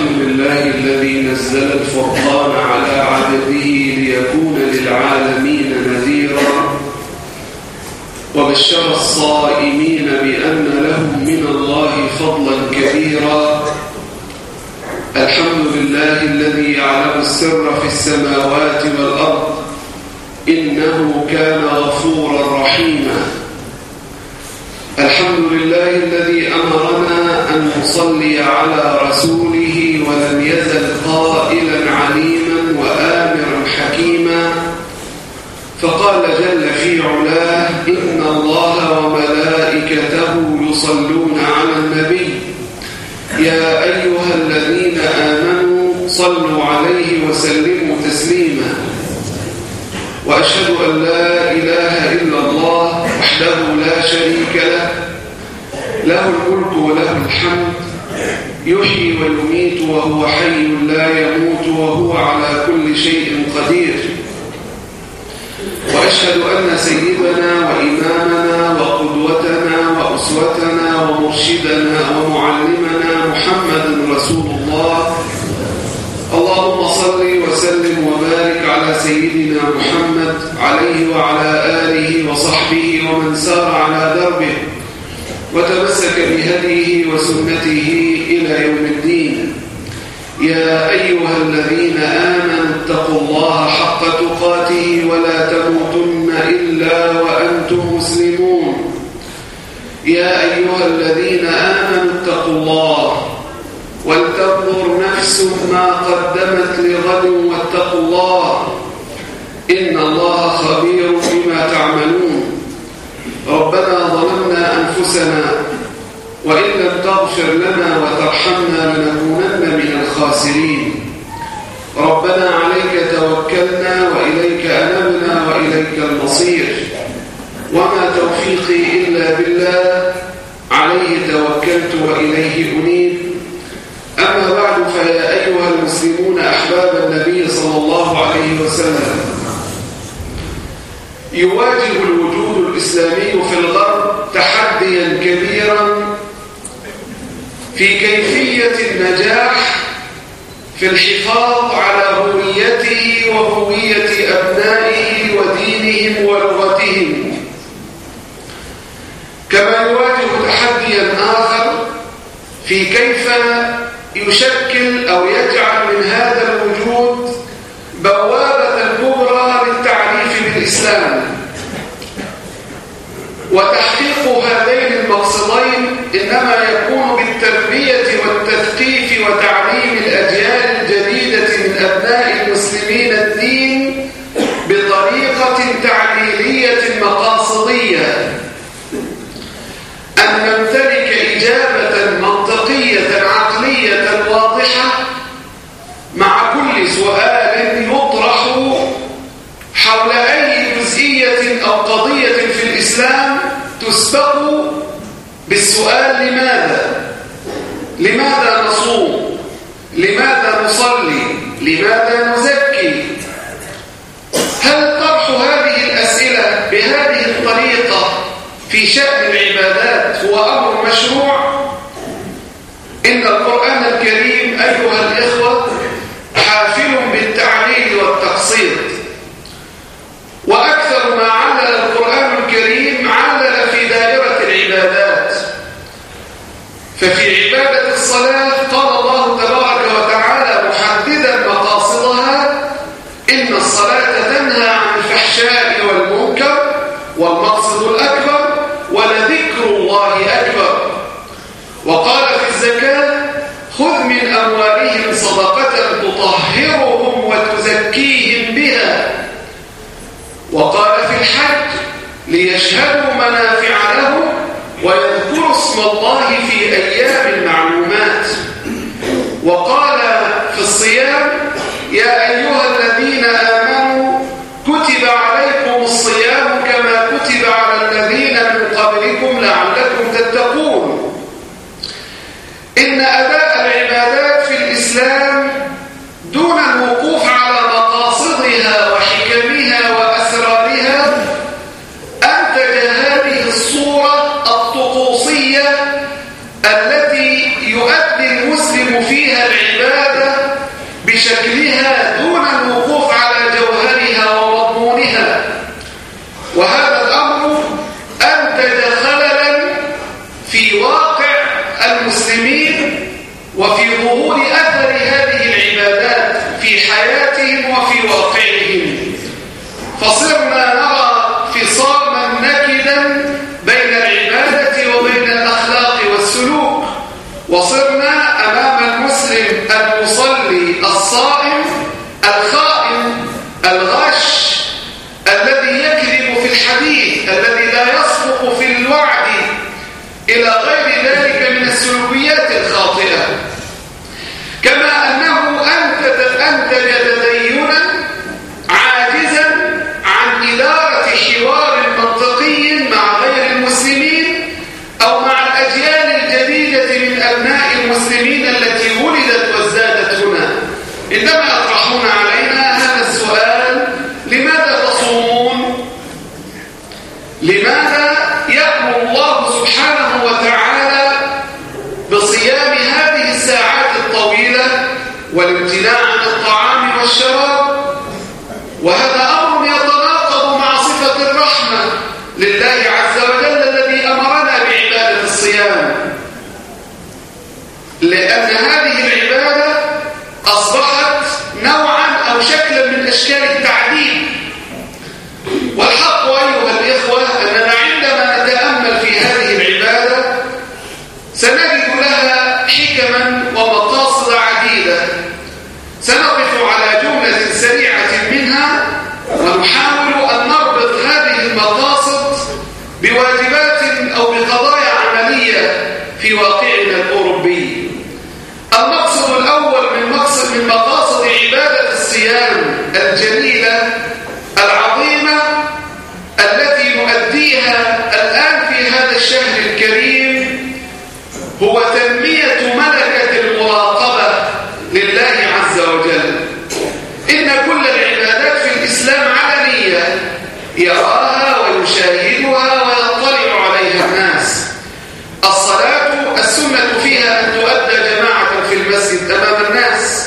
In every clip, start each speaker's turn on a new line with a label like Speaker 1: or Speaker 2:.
Speaker 1: الحمد لله الذي نزل الفرقان على عبده ليكون للعالمين نذيرا وبشر الصائمين بأن لهم من الله فضلا كبيرا. الحمد لله الذي يعلم السر في السماوات والأرض إنه كان غفورا رحيما. الحمد لله الذي أمرنا أن نصلي على رسوله ولم يزل قائلا عليما وآمرا حكيما، فقال جل في علاه: إن الله وملائكته يصلون على النبي يا أيها الذين آمنوا صلوا عليه وسلموا تسليما. وأشهد أن لا إله إلا الله وحده لا شريك له، له الملك وله الحمد، يحيي ويميت وهو حي لا يموت وهو على كل شيء قدير. وأشهد أن سيدنا وإمامنا وقدوتنا وأسوتنا ومرشدنا ومعلمنا محمد رسول الله. اللهم صل وسلم وبارك على سيدنا محمد عليه وعلى آله وصحبه ومن سار على دربه وتمسك بهديه وسنته إلى يوم الدين. يا أيها الذين آمنوا اتقوا الله حق تقاته ولا تموتن إلا وأنتم مسلمون. يا أيها الذين آمنوا اتقوا الله ولتنظر نفس ما قدمت لغد واتقوا الله إن الله خبير بما تعملون. ربنا ظلمنا أنفسنا وإن لم تغفر لنا وترحمنا لنكونن من الخاسرين. ربنا عليك توكلنا وإليك أنبنا وإليك المصير، وما توفيقي إلا بالله، عليه توكلت وإليه أنيب. أما بعد، فيا أيها المسلمون أحباب النبي صلى الله عليه وسلم، يواجه الوجود الإسلامي في الغرب تحديا كبيرا في كيفية النجاح في الحفاظ على هويته وهوية أبنائه ودينهم ولغتهم، كما يواجه تحديا آخر في كيف يشكل أو يجعل من هذا الوجود بوابة كبرى للتعريف بالإسلام. وتحقيق هذين المقصدين إنما يكون بالتربية والتثقيف وتعليم الأجيال الجديدة من أبناء المسلمين الدين بطريقة تعليلية مقاصدية، أن نمتلك إجابة منطقية عقلية واضحة مع كل سؤال يطرح حول أي جزئية أو قضية في الإسلام تسبق بالسؤال: لماذا نصوم؟ لماذا نصلي؟ لماذا نزكي؟ هل طرح هذه الأسئلة بهذه الطريقة في شأن العبادات هو أمر مشروع؟ إن القرآن الكريم أيها الإخوة حافل بالتعليل والتقصير، وأكثر ما علل القرآن الكريم علل في دائرة العبادات. ففي عبادة الصلاة قال الله تبارك وتعالى محددا مقاصدها: إن الصلاة تنهى عن الفحشاء والمنكر والمقصد الأكبر ولذكر الله أكبر. وقال في الزكاة: خذ من أموالهم صدقة تطهرهم وتزكيهم بها. وقال في الحج: ليشهدوا منافع لهم ويذكروا اسم الله في أيام معلومات. وقال في الصيام: يا أيها الذين آمنوا كتب عليكم الصيام كما كتب على الذين من قبلكم لعلكم تتقون. إن أداء العبادات في الإسلام دون الوقوف على مقاصدها وحكمها وأسرارها أنتج هذه الصورة الطقوسية التي يؤدي المسلم فيها العبادة شكلها دون الوقوف على جوهرها ومضمونها، وهذا الأمر أنتج خللا في واقع المسلمين وفي ظهور أثر هذه العبادات في حياتهم وفي واقعهم، فصرنا نرى فصاما نكدا بين العبادة وبين الأخلاق والسلوك، وصرنا أمام المسلم المصلي الصائم الخائن الغش الذي يكذب في الحديث الذي لا يصدق في الوعد إلى غير ذلك من السلوكيات الخاطئة، كما أنه أنتج تدينا عاجزا عن إدارة حوار منطقي مع غير المسلمين أو مع الأجيال الجديدة من أبناء المسلمين التي ولدت وازدادت هنا. عندما يطرحون علينا هذا السؤال: لماذا تصومون؟ لماذا يأمر الله سبحانه وتعالى بصيام هذه الساعات الطويلة والامتناع عن الطعام والشراب؟ وهذا أمر يتناقض مع صفة الرحمة لله عز وجل الذي أمرنا بعبادة الصيام، لأن هذه العبادة أصبحت نوعا أو شكلا من أشكال التعذيب. والحق أيها الإخوة أننا عندما نتأمل في هذه العبادة سنجد لها حكما ومقاصد عديدة، سنقف على جملة سريعة منها ونحاول أن نربط هذه المقاصد بواجبات أو بقضايا عملية في واقعنا الأوروبي. المقصد الأول من مقاصد عبادة الصيام الجليلة العظيمة التي نؤديها الآن في هذا الشهر الكريم هو تنمية ملكة المراقبة لله عز وجل. إن كل العبادات في الإسلام علنية يراها ويشاهدها ويطلع عليها الناس. الصلاة السنة فيها أن تؤدى جماعة في المسجد أمام الناس.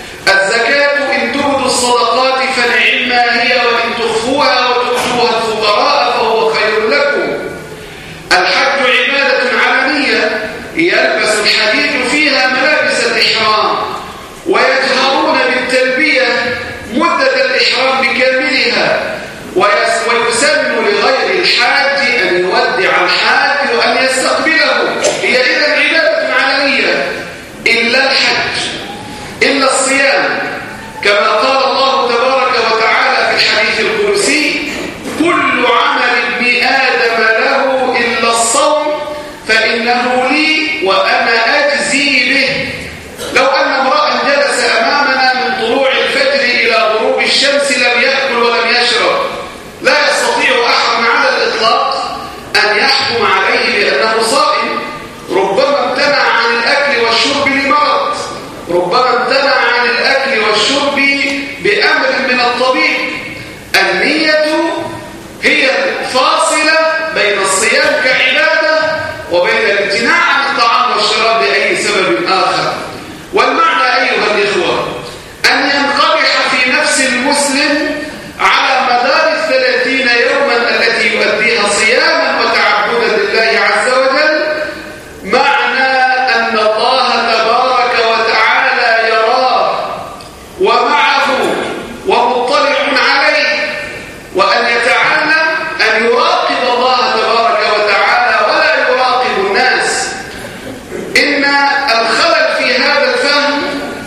Speaker 1: الزكاة إن تبدوا الصدقات فنعما هي وإن تخفوها وتؤتوها الفقراء فهو خير لكم. الحج عبادة علنية يلبس الحديث فيها ملابس الإحرام ويجهرون بالتلبية مدة الإحرام بكاملها، ويسن لغير الحاج أن يودع الحاج وأن يستقبله. هي إذن عبادة علنية إلا الحج، إلا الصيام، كما قال الله تبارك وتعالى في الحديث القدسي: كل عمل ابن آدم له إلا الصوم فإنه لي وأنا أجزي به. لو أن امرأ جلس أمامنا من طلوع الفجر إلى غروب الشمس لم يأكل ولم يشرب، لا يستطيع أحد على الإطلاق أن يحكم عليه بأنه صائم. ربما امتنع عن الأكل والشرب لمرض، ربما امتنع عن الأكل والشرب بأمر من الطبيب. النية هي فاصلة بين الصيام كعبادة وبين الامتناع عن الطعام والشراب لأي سبب آخر. والمعنى أيها الإخوة أن ينقبح في نفس المسلم على مدار 30 يوما التي يؤديها صياما وتعبدا لله عز وجل معنى أن الله تبارك وتعالى يراه ومعه ومطلع عليه، وأن يتعلم أن يراقب الله تبارك وتعالى ولا يراقب الناس. إن الخلل في هذا الفهم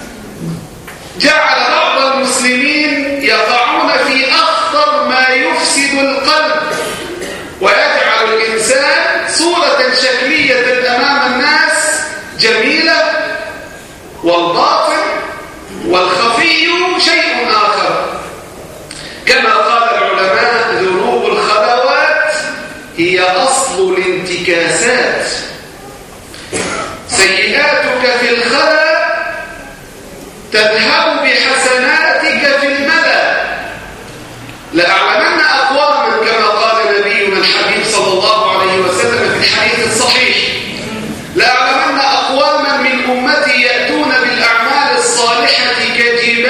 Speaker 1: جعل بعض المسلمين يقعون في أخطر ما يفسد القلب ويجعل الإنسان صورة شكلية أمام الناس جميلة، والباطن والخفي شيء آخر. كما قال العلماء: ذنوب الخلوات هي أصل الانتكاسات، سيئاتك في الخلا تذهب بحسناتك في الملا. لأعلمن أقواما كما قال نبينا الحبيب صلى الله عليه وسلم في الحديث الصحيح: لأعلمن أقواما من أمتي يأتون بالأعمال الصالحة كجبال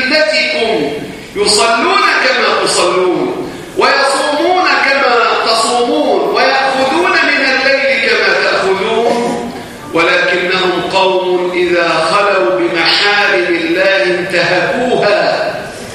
Speaker 1: قبلتكم يصلون كما تصلون ويصومون كما تصومون ويأخذون من الليل كما تأخذون ولكنهم قوم إذا خلوا بمحارم الله انتهكوها.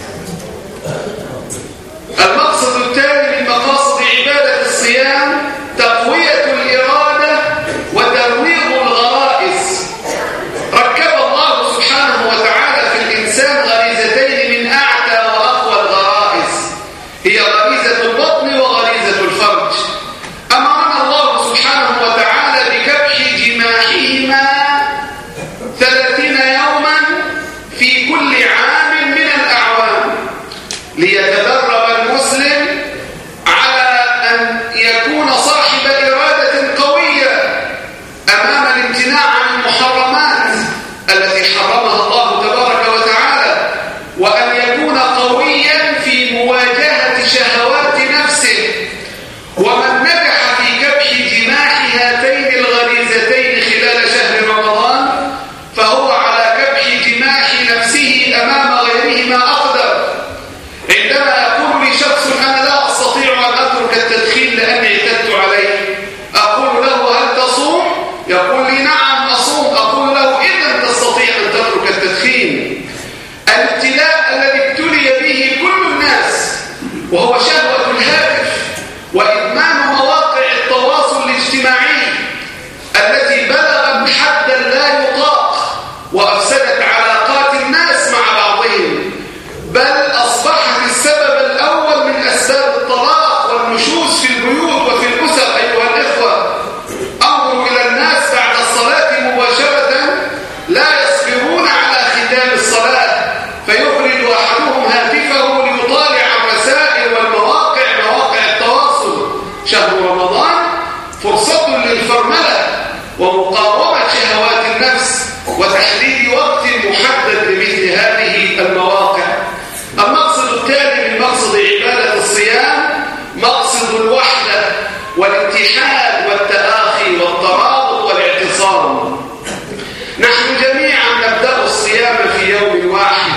Speaker 1: المقصد الثاني من مقاصد عبادة الصيام تقوية الإرادة وترويض الغرائز. ركب الله سبحانه وتعالى في الإنسان غريزتين من أعتى وأقوى الغرائز، هي غريزة البطن وغريزة الفرج. أمرنا الله سبحانه وتعالى بكبح جماحهما 30 يوما في كل عام من الأعوام ليتدرب المسلم على أن يكون صاحب إرادة قوية أمام الامتناع عن المحرمات التي حرمها الله تبارك وتعالى، وأن يكون قويا في مواجهة شهوات نفسه. ومن نجح في كبح جماح هاتين الغريزتين خلال شهر رمضان فهو على كبح جماح نفسه أمام غيرهما أقدر. عندما يقول لي شخص أنا لا أستطيع أن أترك التدخين لأني اعتدت عليه، أقول له هل تصوم؟ يقول لي نعم أصوم. أقول له إذن تستطيع أن تترك التدخين. الابتلاء الذي ابتلي به كل الناس وهو شهوة الهاتف وإدمان مواقع التواصل الاجتماعي التي بلغت حدا لا يطاق وأفسدت علاقات الناس مع بعضهم، بل أصبحت السبب الأول من أسباب الطلاق والنشوز في البيوت وفي الأسر. أيها الإخوة، أمر إلى الناس بعد الصلاة مباشرة لا يصبرون على ختام الصلاة، فيخرج أحدهم هاتفه ليطالع الرسائل والمواقع مواقع التواصل. شهر رمضان فرصة للفرملة ومقاومة شهوات النفس وتحديد وقت محدد لمثل هذه المواقع. المقصد الثاني من مقصد عبادة الصيام مقصد الوحدة والاتحاد والتآخي والترابط والاعتصام. نحن جميعا نبدأ الصيام في يوم واحد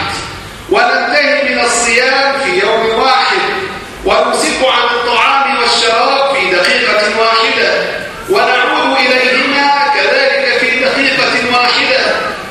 Speaker 1: وننتهي من الصيام في يوم واحد، ونمسك عن الطعام والشراب في دقيقة واحدة ونعود إليهما كذلك في دقيقة واحدة.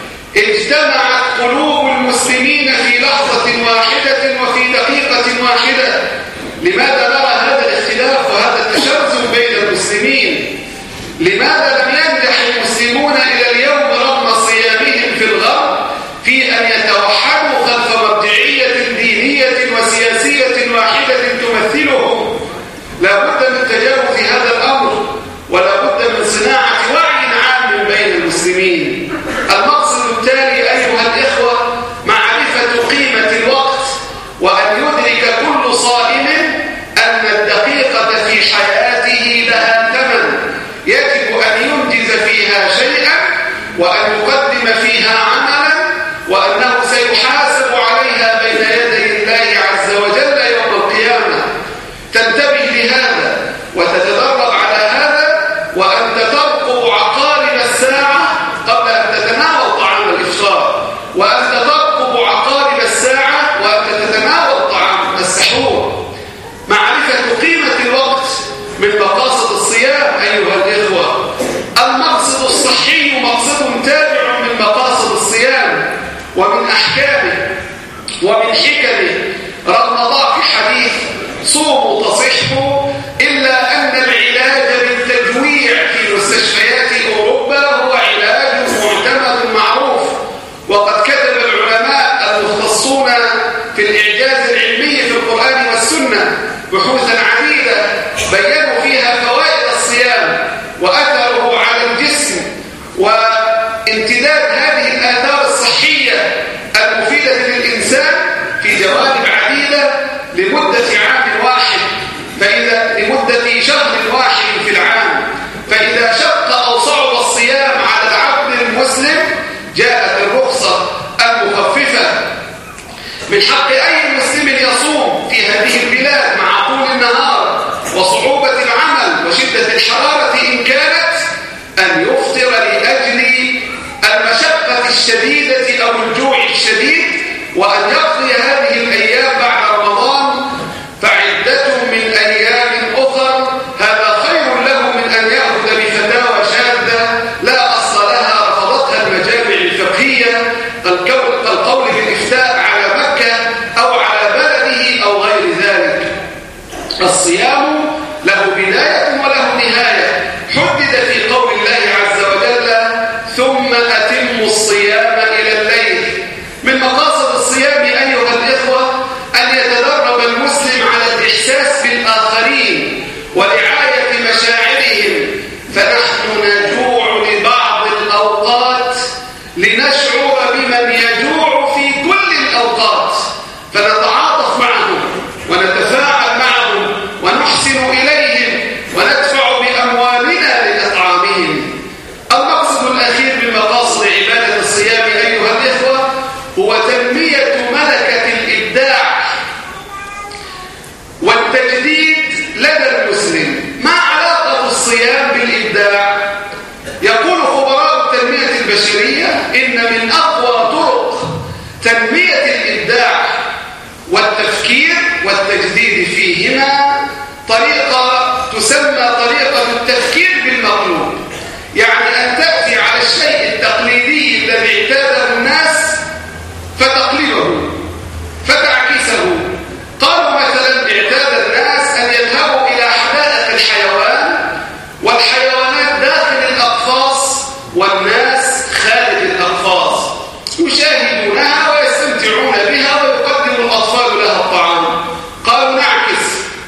Speaker 1: اجتمعت قلوب المسلمين في لحظة واحدة وفي دقيقة واحدة. لماذا نرى هذا الاختلاف وهذا التشرذم بين المسلمين؟ لماذا لم ينجح المسلمون إلى اليوم رغم صيامهم في الغرب في أن يتوحدوا خلف مرجعية دينية وسياسية واحدة تمثلهم؟ لا بد من تجاوز هذا الأمر ولا بد من صناعة وعي عام بين المسلمين. المقصد التالي أيها الإخوة معرفة قيمة الوقت، وأن يدرك كل صائم أن الدقيقة في حياته لها ثمن يجب أن ينجز فيها شيئا وأن يقدم فيها عملا، وأنه سيحاسب عليها بين يدي الله عز وجل يوم القيامة. تنتبه لهذا وتتدرب على هذا، وأنت ترقب عقارب الساعة قبل أن تتناول طعام الإفطار، وأنت ترقب عقارب الساعة وأنت تتناول طعام السحور. معرفة قيمة الوقت من مقاصد الصيام أيها الإخوة. المقصد الصحي مقصد تابع من مقاصد الصيام ومن أحكامه ومن حكمه، رغم ضعف حديث صوموا تصحوا، إلا أن العلاج بالتجويع في مستشفيات أوروبا هو علاج معتمد معروف. وقد كتب العلماء المختصون في الإعجاز العلمي في القرآن والسنة بحوثا عديدة بيّنوا فيها فوائد الصيام وأثره على الجسم وامتداد هذه الآثار الصحية المفيدة للإنسان في جوانب عديدة لمدة عام واحد، لمدة شهر واحد في العام. فإذا شق أو صعب الصيام على العبد المسلم جاءت الرخصة المخففة. من حق أي مسلم يصوم في هذه البلاد مع طول النهار وصعوبة العمل وشدة الحرارة إن كانت أن يفطر لأجل المشقة الشديدة أو الجوع الشديد وأن يقضي هذه الأيام بعد رمضان فعدة من أيام أخر، هذا خير له من أن يأخذ بفتاوى شاذة لا أصل لها رفضتها المجامع الفقهية كالقول بالإفتاء على مكة أو على بلده أو غير ذلك. الصيام له بداية وله نهاية، حدد في قول الله عز وجل ثم أتموا الصيام إلى الليل. من مقاصد الصيام أيها الإخوة أن يتدرب المسلم على الإحساس بالآخرين ورعاية مشاعرهم، فنحن نجوع لبعض الأوقات لنشعر بمن يجوع في كل الأوقات، فنتعاطف معهم ونتفاعل معهم ونحسن إليهم وندفع بأموالنا لإطعامهم. المقصد الأخير من مقاصد عبادة الصيام أيها الإخوة هو تنمية ملكة الإبداع والتجديد لدى المسلم. ما علاقة الصيام بالإبداع؟ يقول خبراء التنمية البشرية إن من أقوى طرق تنمية الإبداع والتفكير والتجديد فيهما طريقة تسمى طريقة التفكير بالمطلوب، يعني أن تأتي على الشيء التقليدي الذي اعتاده الناس فتقلبه فتعكسه. قالوا مثلا اعتاد الناس أن يذهبوا إلى حدائق الحيوان والحيوانات داخل الأقفاص والناس خارج الأقفاص، يشاهدونها ويستمتعون بها ويقدم الأطفال لها الطعام. قالوا نعكس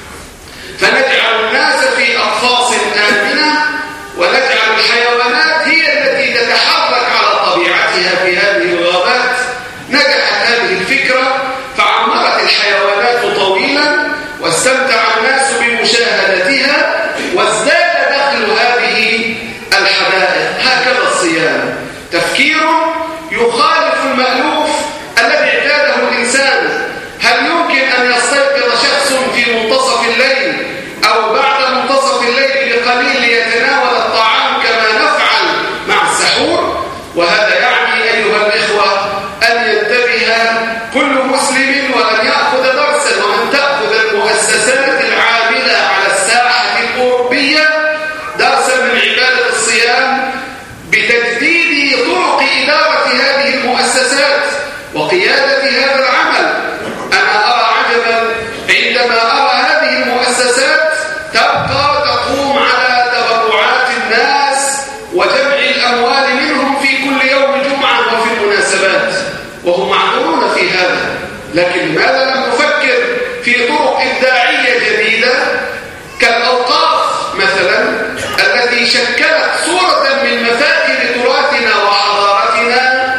Speaker 1: فنجعل الناس في أقفاص آمنة ونجعل الحيوانات هي التي تتحرك على طبيعتها في هذه الغابات. نجحت هذه الفكرة فعمرت الحيوانات طويلا واستمتع الناس بمشاهدتها وازداد دخل هذه الحدائق. هكذا الصيام تفكير يخالف المألوف الذي اعتاده الإنسان. هل يمكن أن يستيقظ شخص في منتصف الليل أو بعد منتصف الليل بقليل ليتناول الطعام كما نفعل مع السحور؟ وهذا يعني أيها الإخوة أن ينتبه كل مسلم وأن يأخذ درسا، وأن تأخذ المؤسسات العاملة على الساحة الأوروبية درسا من عبادة الصيام بتجديد طرق إدارة هذه المؤسسات وقيادة هذا العمل. أنا أرى عجبا عندما أرى هذه المؤسسات تبقى تقوم على تبرعات الناس وجمع الأموال منهم في كل يوم جمعة وفي المناسبات، وهم معذورون في هذا. لكن لماذا لم نفكر في طرق إبداعية جديدة كالأوقاف مثلا التي شكلت صورة من مفاكر تراثنا وحضارتنا؟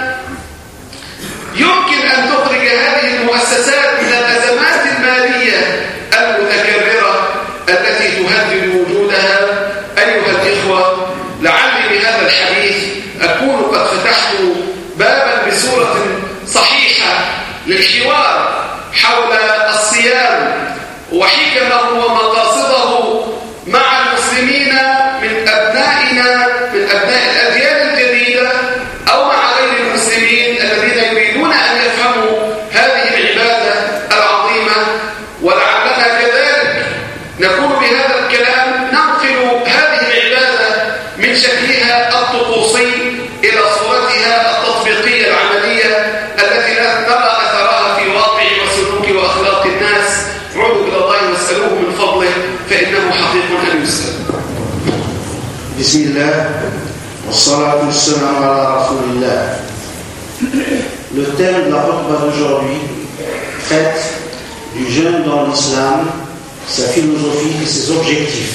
Speaker 1: يمكن أن تخرج هذه المؤسسات من الأزمات المالية المتكررة التي تهدد وجودها. أيها الإخوة، لعلي بهذا الحديث أكون قد فتحت بابا بصورة صحيحة للحوار حول الصيام وحكمه ومقاصده مع المسلمين من أبنائنا من أبناء الأديان الجديدة أو مع غير المسلمين الذين يريدون أن يفهموا هذه العبادة العظيمة. ولعلنا كذلك نكون بهذا الكلام ننقل هذه العبادة من شكلها الطقوسي إلى صورتها التطبيقية العملية التي نرى أثرها في واقع وسلوك وأخلاق الناس. عودوا إلى الله واسألوه من فضله فإنه حقيق أن يسأل.
Speaker 2: بسم الله والصلاة والسلام على رسول الله. Le thème de la khutbah d'aujourd'hui traite du jeûne dans l'islam, sa philosophie et ses objectifs.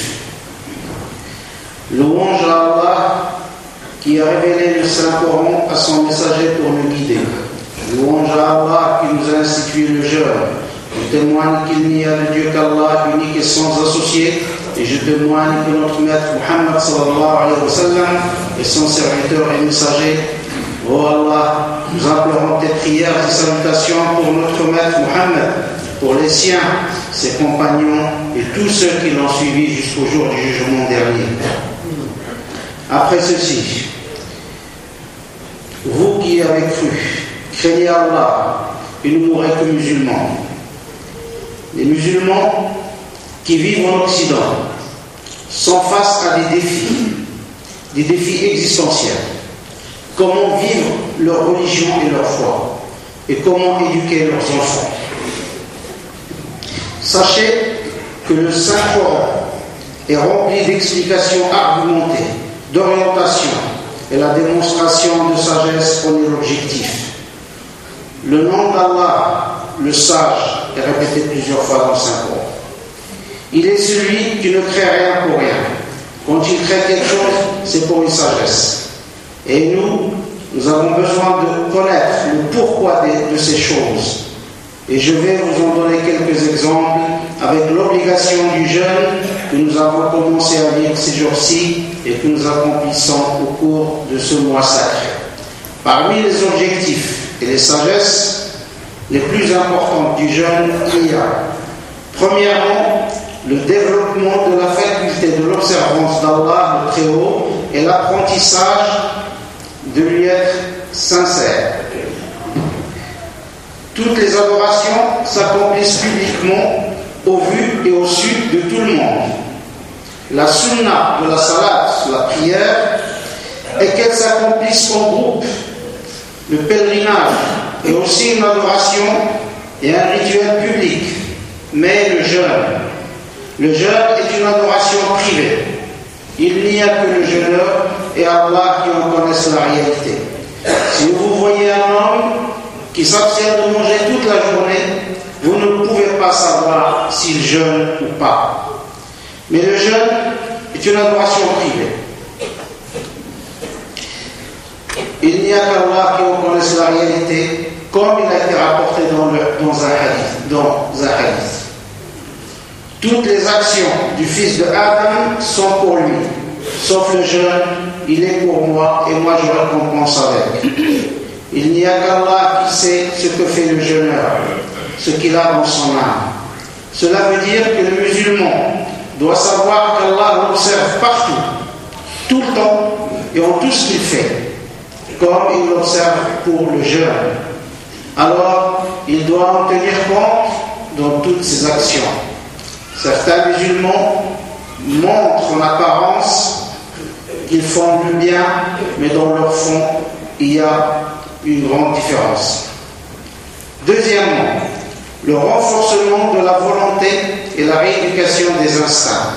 Speaker 2: Louange à Allah qui a révélé le Saint-Coran à son messager pour nous guider. Louange à Allah qui nous a institué le jeûne. Je témoigne qu'il n'y a de Dieu qu'Allah, unique et sans associé, et je témoigne que notre maître Muhammad sallallahu alayhi wa sallam est son serviteur et messager. Oh Allah, nous implorons tes prières et salutations pour notre maître Muhammad, pour les siens, ses compagnons et tous ceux qui l'ont suivi jusqu'au jour du jugement dernier. Après ceci, vous qui avez cru, craignez Allah ils ne mourraient que musulmans. Les musulmans qui vivent en Occident sont face à des défis existentiels. Comment vivre leur religion et leur foi, et comment éduquer leurs enfants. Sachez que le Saint-Coran est rempli d'explications argumentées, d'orientation, et la démonstration de sagesse en est l'objectif. Le nom d'Allah, le sage, est répété plusieurs fois dans le Saint-Coran. Il est celui qui ne crée rien pour rien. Quand il crée quelque chose, c'est pour une sagesse. Et nous avons besoin de connaître le pourquoi de ces choses. Et je vais vous en donner quelques exemples avec l'obligation du jeûne que nous avons commencé à vivre ces jours-ci et que nous accomplissons au cours de ce mois sacré. Parmi les objectifs et les sagesses les plus importantes du jeûne, il y a premièrement le développement de la faculté de l'observance d'Allah le Très-Haut et l'apprentissage de lui être sincère. Toutes les adorations s'accomplissent publiquement au vu et au su de tout le monde. La sunna de la salat, la prière, est qu'elle s'accomplisse en groupe. Le pèlerinage est aussi une adoration et un rituel public. Mais le jeûne est une adoration privée. Il n'y a que le jeûneur et Allah qui en connaissent la réalité. Si vous voyez un homme qui s'abstient de manger toute la journée, vous ne pouvez pas savoir s'il jeûne ou pas. Mais le jeûne est une adoration privée. Il n'y a qu'Allah qui en connaisse la réalité, comme il a été rapporté dans un hadith. Toutes les actions du fils de Adam sont pour lui, sauf le jeûne, il est pour moi et moi je récompense avec. Il n'y a qu'Allah qui sait ce que fait le jeûneur, ce qu'il a dans son âme. Cela veut dire que le musulman doit savoir qu'Allah l'observe partout, tout le temps et en tout ce qu'il fait, comme il l'observe pour le jeûne. Alors, il doit en tenir compte dans toutes ses actions. Certains musulmans montrent en apparence qu'ils font du bien, mais dans leur fond, il y a une grande différence. Deuxièmement, le renforcement de la volonté et la rééducation des instincts.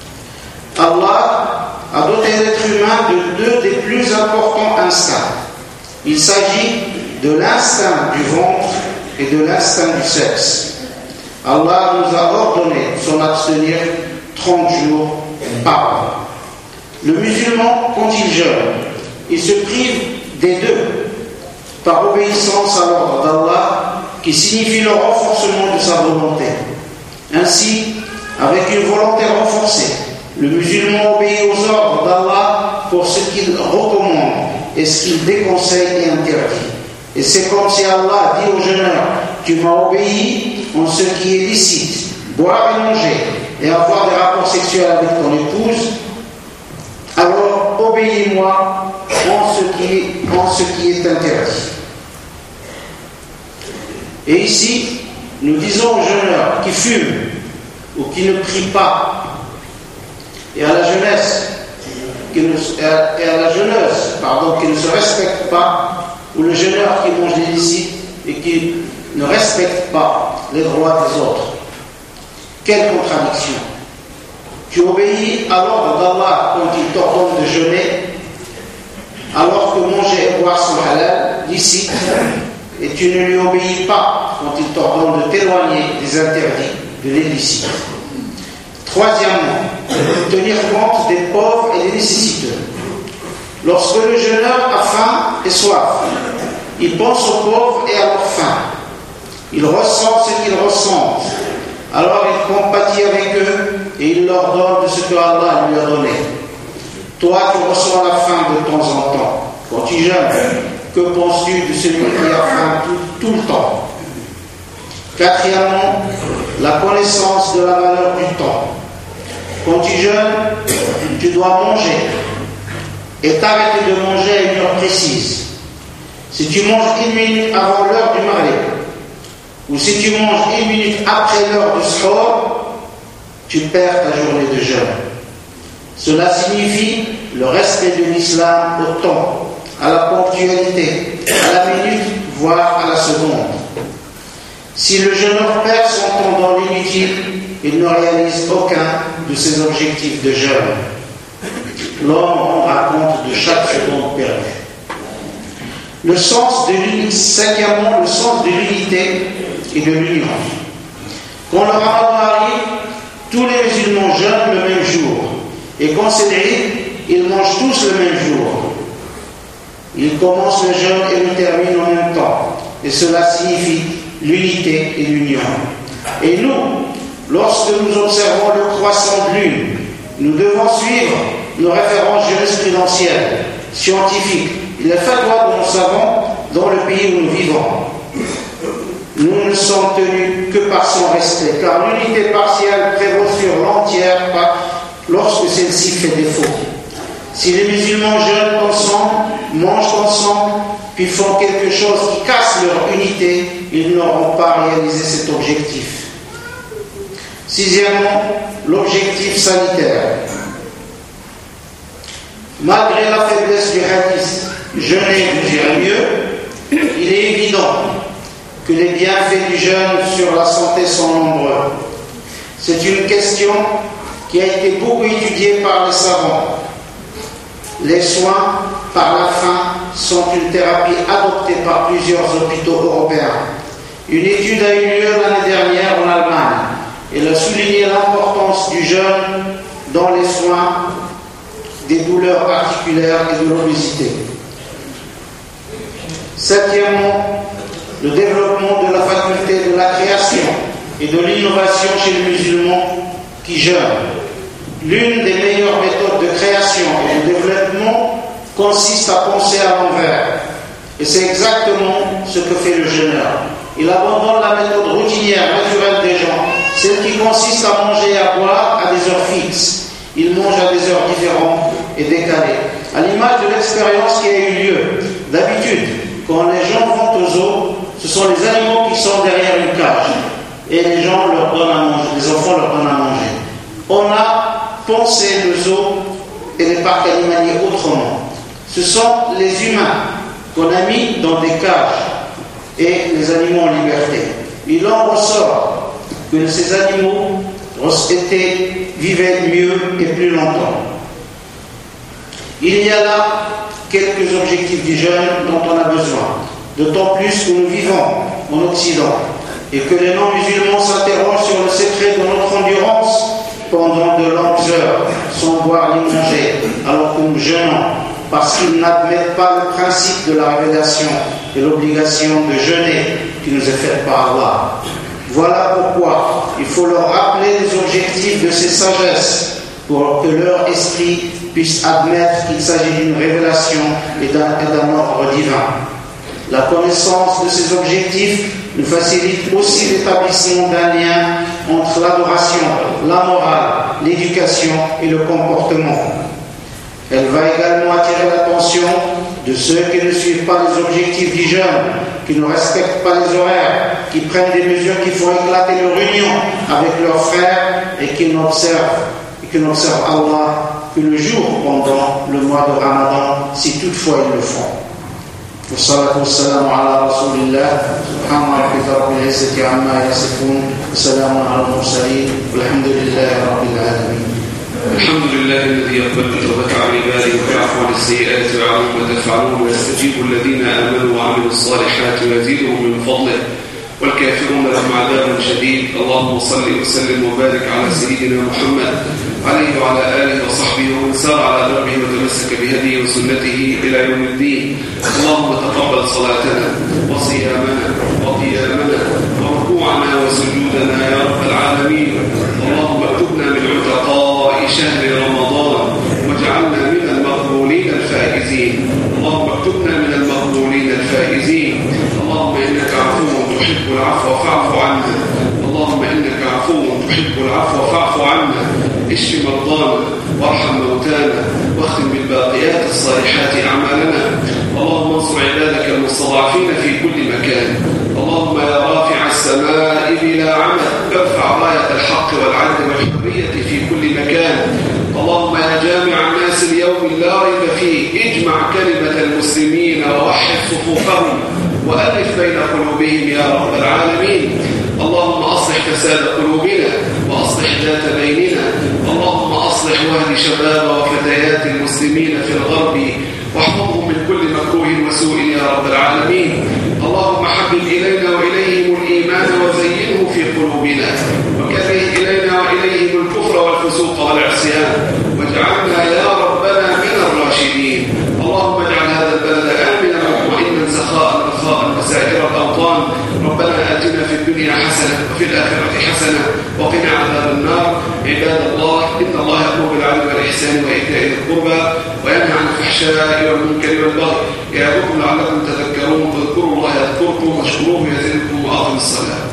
Speaker 2: Allah a doté l'être humain de deux des plus importants instincts. Il s'agit de l'instinct du ventre et de l'instinct du sexe. Allah nous a ordonné de s'en abstenir 30 jours par an. Le musulman, quand il jeûne, il se prive des deux par obéissance à l'ordre d'Allah qui signifie le renforcement de sa volonté. Ainsi, avec une volonté renforcée, le musulman obéit aux ordres d'Allah pour ce qu'il recommande et ce qu'il déconseille et interdit. Et c'est comme si Allah dit au jeûneur: tu m'as obéi en ce qui est licite, boire et manger, et avoir des rapports sexuels avec ton épouse, alors obéis-moi en ce qui est interdit. Et ici, nous disons aux jeûneurs qui fument ou qui ne prient pas, et à la jeunesse qui ne se respecte pas, ou le jeûneur qui mange des licites et qui ne respecte pas les droits des autres. Quelle contradiction! Tu obéis à l'ordre d'Allah quand il t'ordonne de jeûner, alors que manger et boire sont halal, licite, et tu ne lui obéis pas quand il t'ordonne de t'éloigner des interdits, de l'illicite. Troisièmement, tenir compte des pauvres et des nécessiteux. Lorsque le jeûneur a faim et soif, il pense aux pauvres et à leur faim. Il ressent ce qu'ils ressentent. Alors il compatit avec eux et il leur donne de ce que Allah lui a donné. Toi, tu ressens la faim de temps en temps. Quand tu jeûnes, que penses-tu de celui qui a faim tout le temps? Quatrièmement, la connaissance de la valeur du temps. Quand tu jeûnes, tu dois manger et t'arrêter de manger à une heure précise. Si tu manges 1 minute avant l'heure du maghrib, ou si tu manges 1 minute après l'heure du sport, tu perds ta journée de jeûne. Cela signifie le respect de l'islam au temps, à la ponctualité, à la minute, voire à la seconde. Si le jeûneur perd son temps dans l'inutile, il ne réalise aucun de ses objectifs de jeûne. L'homme rendra compte de chaque seconde perdue. Le sens de l'unité, cinquièmement, le sens de l'unité et de l'union. Quand le Ramadan arrive, tous les musulmans jeûnent le même jour. Et quand c'est l'Eid, ils mangent tous le même jour. Ils commencent le jeûne et le terminent en même temps. Et cela signifie l'unité et l'union. Et nous, lorsque nous observons le croissant de lune, nous devons suivre nos références jurisprudentielles, scientifiques et les fatwas de nos savants dans le pays où nous vivons. Nous ne sommes tenus que par son respect, car l'unité partielle prévaut sur l'entière lorsque celle-ci fait défaut. Si les musulmans jeûnent ensemble, mangent ensemble, puis font quelque chose qui casse leur unité, ils n'auront pas réalisé cet objectif. Sixièmement, l'objectif sanitaire. Malgré la faiblesse du hadith, jeûner vous ira mieux, il est évident que les bienfaits du jeûne sur la santé sont nombreux. C'est une question qui a été beaucoup étudiée par les savants. Les soins par la faim sont une thérapie adoptée par plusieurs hôpitaux européens. Une étude a eu lieu l'année dernière en Allemagne. Elle a souligné l'importance du jeûne dans les soins des douleurs articulaires et de l'obésité. Septièmement, le développement de la faculté de la création et de l'innovation chez les musulmans qui jeûnent. L'une des meilleures méthodes de création et de développement consiste à penser à l'envers. Et c'est exactement ce que fait le jeûneur. Il abandonne la méthode routinière, naturelle des gens, celle qui consiste à manger et à boire à des heures fixes. Il mange à des heures différentes et décalées. À l'image de l'expérience qui a eu lieu. D'habitude, quand les gens vont aux zoos, ce sont les animaux qui sont derrière une cage. Et les gens leur donnent à manger, les enfants leur donnent à manger. On a pensé le zoo et les parcs animaliers autrement. Ce sont les humains qu'on a mis dans des cages et les animaux en liberté. Il en ressort que ces animaux vivaient mieux et plus longtemps. Il y a là quelques objectifs du jeûne dont on a besoin, d'autant plus que nous vivons en Occident et que les non-musulmans s'interrogent sur le secret de notre endurance pendant de longues heures sans boire ni manger, alors que nous jeûnons, parce qu'ils n'admettent pas le principe de la révélation et l'obligation de jeûner qui nous est faite par Allah. Voilà pourquoi il faut leur rappeler les objectifs de ces sagesses pour que leur esprit puisse admettre qu'il s'agit d'une révélation et d'un ordre divin. La connaissance de ces objectifs nous facilite aussi l'établissement d'un lien entre l'adoration, la morale, l'éducation et le comportement. Elle va également attirer l'attention de ceux qui ne suivent pas les objectifs du jeûne, qui ne respectent pas les horaires, qui prennent des mesures qui font éclater leur union avec leurs frères et qui n'observent Allah que le jour pendant le mois de Ramadan, si toutefois ils le font. والصلاة والسلام على رسول الله سبحان ربك رب العزة عما يصفون وسلام على المرسلين والحمد لله رب العالمين.
Speaker 1: الحمد لله الذي يقبل توبة عباده ويعفو عن السيئات ويعلم ما تفعلون ويستجيب الذين آمنوا وعملوا الصالحات ويزيدهم من فضله والكافرون لهم عذاب شديد. اللهم صل وسلم وبارك على سيدنا محمد عليه وعلى آله وصحبه ومن سار على دربه وتمسك بهديه وسنته إلى يوم الدين. اللهم تقبل صلاتنا وصيامنا وقيامنا وركوعنا وسجودنا يا رب العالمين. اللهم اكتبنا من عتقاء شهر رمضان واجعلنا من المقبولين الفائزين. اللهم اكتبنا من المقبولين الفائزين. اللهم إنك عفو تحب العفو فاعف عنا. اللهم إنك عفو تحب العفو فاعف عنا. اشف مرضانا وارحم موتانا واختم بالباقيات الصالحات أعمالنا. اللهم انصر عبادك المستضعفين في كل مكان. اللهم يا رافع السماء بلا عمل ارفع راية الحق والعدل والحرية في كل مكان. اللهم يا جامع الناس اليوم لا ريب فيه اجمع كلمة المسلمين ووحد صفوفهم وألف بين قلوبهم يا رب العالمين. اللهم أصلح فساد قلوبنا وأصلح ذات بيننا. اللهم أصلح واهد شباب وفتيات المسلمين في الغرب واحفظهم من كل مكروه وسوء يا رب العالمين. اللهم حبب إلينا وإليهم الإيمان وزينه في قلوبنا وكره إلينا وإليهم الكفر والفسوق والعصيان واجعلنا يا ربنا من الراشدين. اللهم اجعل هذا البلد آمنا مطمئنا سخاء رخاء وسائر الأوطان. ربنا آتنا في الدنيا حسنة وفي الآخرة حسنة وقنا عذاب النار. عباد الله إن الله يأمر بالعدل والإحسان وإيتاء ذي القربى وينهى عن الفحشاء والمنكر والبغي يعظكم لعلكم تذكرون. فاذكروا الله يذكركم واشكروه يزدكم وأقيموا الصلاة.